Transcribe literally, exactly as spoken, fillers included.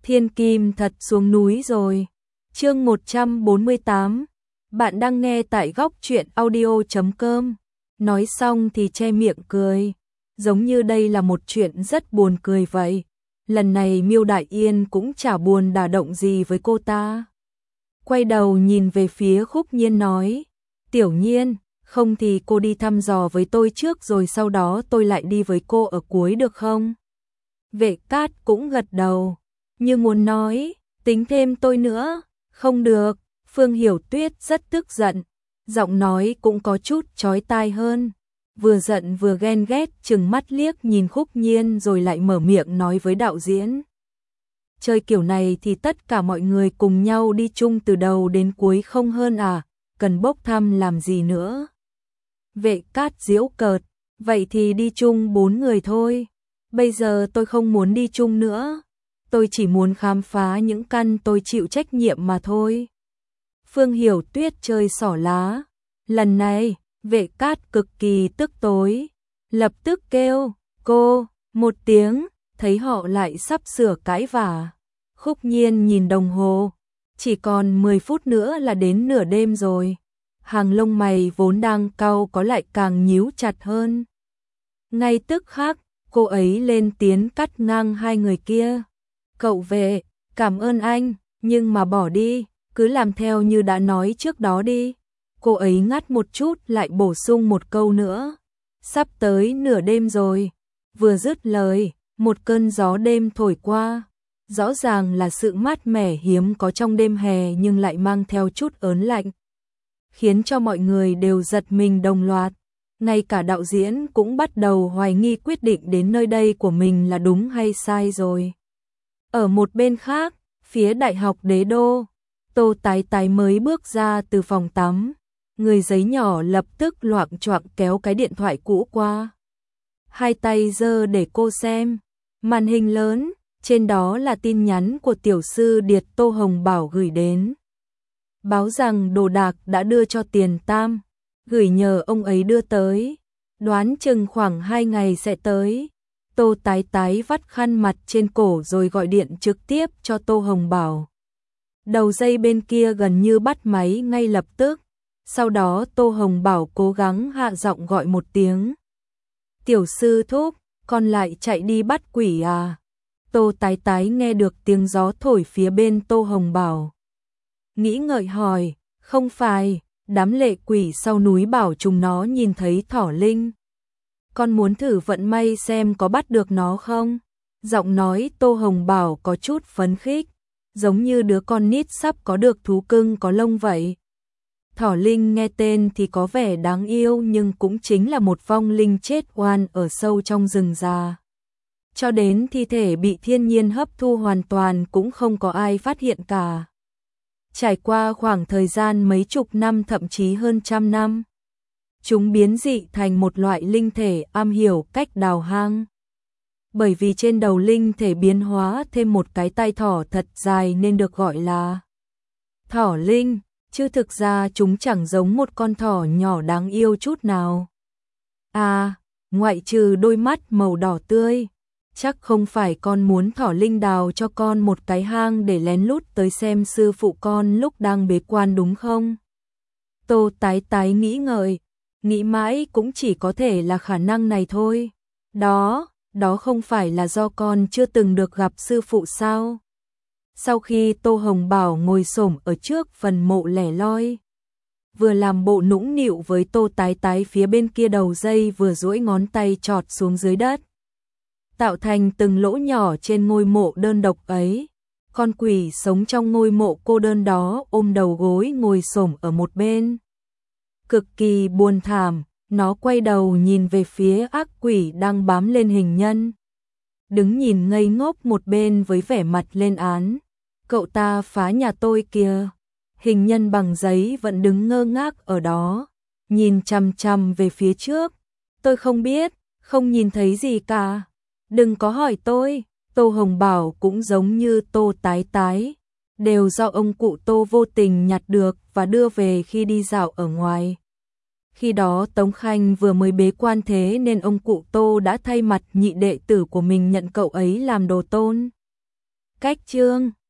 Thiên Kim thật xuống núi rồi. Chương một trăm bốn mươi tám. Bạn đang nghe tại góc truyện audio chấm com. Nói xong thì che miệng cười, giống như đây là một chuyện rất buồn cười vậy. Lần này Miêu Đại Yên cũng chả buồn đả động gì với cô ta. Quay đầu nhìn về phía Khúc Nhiên nói, Tiểu Nhiên, không thì cô đi thăm dò với tôi trước rồi sau đó tôi lại đi với cô ở cuối được không? Vệ Cát cũng gật đầu, như muốn nói, tính thêm tôi nữa, không được. Phương Hiểu Tuyết rất tức giận, giọng nói cũng có chút chói tai hơn, vừa giận vừa ghen ghét chừng mắt liếc nhìn Khúc Nhiên rồi lại mở miệng nói với đạo diễn. Chơi kiểu này thì tất cả mọi người cùng nhau đi chung từ đầu đến cuối không hơn à, cần bốc thăm làm gì nữa. Vệ Cát giễu cợt, vậy thì đi chung bốn người thôi, bây giờ tôi không muốn đi chung nữa, tôi chỉ muốn khám phá những căn tôi chịu trách nhiệm mà thôi. Phương Hiểu Tuyết chơi xỏ lá, lần này, Vệ Cát cực kỳ tức tối, lập tức kêu, cô, một tiếng, thấy họ lại sắp sửa cãi vả. Khúc Nhiên nhìn đồng hồ, chỉ còn mười phút nữa là đến nửa đêm rồi. Hàng lông mày vốn đang cau có lại càng nhíu chặt hơn. Ngay tức khắc, cô ấy lên tiếng cắt ngang hai người kia. Cậu Vệ, cảm ơn anh, nhưng mà bỏ đi, cứ làm theo như đã nói trước đó đi. Cô ấy ngắt một chút lại bổ sung một câu nữa. Sắp tới nửa đêm rồi. Vừa dứt lời, một cơn gió đêm thổi qua. Rõ ràng là sự mát mẻ hiếm có trong đêm hè nhưng lại mang theo chút ớn lạnh, khiến cho mọi người đều giật mình đồng loạt. Ngay cả đạo diễn cũng bắt đầu hoài nghi quyết định đến nơi đây của mình là đúng hay sai rồi. Ở một bên khác, phía Đại học Đế Đô, Tô Tái Tái mới bước ra từ phòng tắm, người giấy nhỏ lập tức loạng choạng kéo cái điện thoại cũ qua. Hai tay giơ để cô xem, màn hình lớn, trên đó là tin nhắn của tiểu sư Điệt Tô Hồng Bảo gửi đến. Báo rằng đồ đạc đã đưa cho Tiền Tam, gửi nhờ ông ấy đưa tới, đoán chừng khoảng hai ngày sẽ tới. Tô Tái Tái vắt khăn mặt trên cổ rồi gọi điện trực tiếp cho Tô Hồng Bảo. Đầu dây bên kia gần như bắt máy ngay lập tức, sau đó Tô Hồng Bảo cố gắng hạ giọng gọi một tiếng. Tiểu sư thúc, con lại chạy đi bắt quỷ à? Tô Tái Tái nghe được tiếng gió thổi phía bên Tô Hồng Bảo. Nghĩ ngợi hỏi, không phải, đám lệ quỷ sau núi bảo chúng nó nhìn thấy thỏ linh. Con muốn thử vận may xem có bắt được nó không? Giọng nói Tô Hồng Bảo có chút phấn khích, giống như đứa con nít sắp có được thú cưng có lông vậy. Thỏ linh nghe tên thì có vẻ đáng yêu nhưng cũng chính là một vong linh chết oan ở sâu trong rừng già. Cho đến thi thể bị thiên nhiên hấp thu hoàn toàn cũng không có ai phát hiện cả. Trải qua khoảng thời gian mấy chục năm thậm chí hơn trăm năm, chúng biến dị thành một loại linh thể am hiểu cách đào hang. Bởi vì trên đầu linh thể biến hóa thêm một cái tai thỏ thật dài nên được gọi là thỏ linh, chứ thực ra chúng chẳng giống một con thỏ nhỏ đáng yêu chút nào. À, ngoại trừ đôi mắt màu đỏ tươi, chắc không phải con muốn thỏ linh đào cho con một cái hang để lén lút tới xem sư phụ con lúc đang bế quan đúng không? Tô Tái Tái nghĩ ngợi, nghĩ mãi cũng chỉ có thể là khả năng này thôi. Đó, đó không phải là do con chưa từng được gặp sư phụ sao? Sau khi Tô Hồng Bảo ngồi xổm ở trước phần mộ lẻ loi, vừa làm bộ nũng nịu với Tô Tái Tái phía bên kia đầu dây vừa duỗi ngón tay chọt xuống dưới đất, tạo thành từng lỗ nhỏ trên ngôi mộ đơn độc ấy. Con quỷ sống trong ngôi mộ cô đơn đó ôm đầu gối ngồi xổm ở một bên. Cực kỳ buồn thảm, nó quay đầu nhìn về phía ác quỷ đang bám lên hình nhân. Đứng nhìn ngây ngốc một bên với vẻ mặt lên án. Cậu ta phá nhà tôi kìa. Hình nhân bằng giấy vẫn đứng ngơ ngác ở đó, nhìn chằm chằm về phía trước. Tôi không biết, không nhìn thấy gì cả. Đừng có hỏi tôi. Tô Hồng Bảo cũng giống như Tô Tái Tái, đều do ông cụ Tô vô tình nhặt được và đưa về khi đi dạo ở ngoài. Khi đó Tống Khanh vừa mới bế quan thế nên ông cụ Tô đã thay mặt nhị đệ tử của mình nhận cậu ấy làm đồ tôn. Cách chương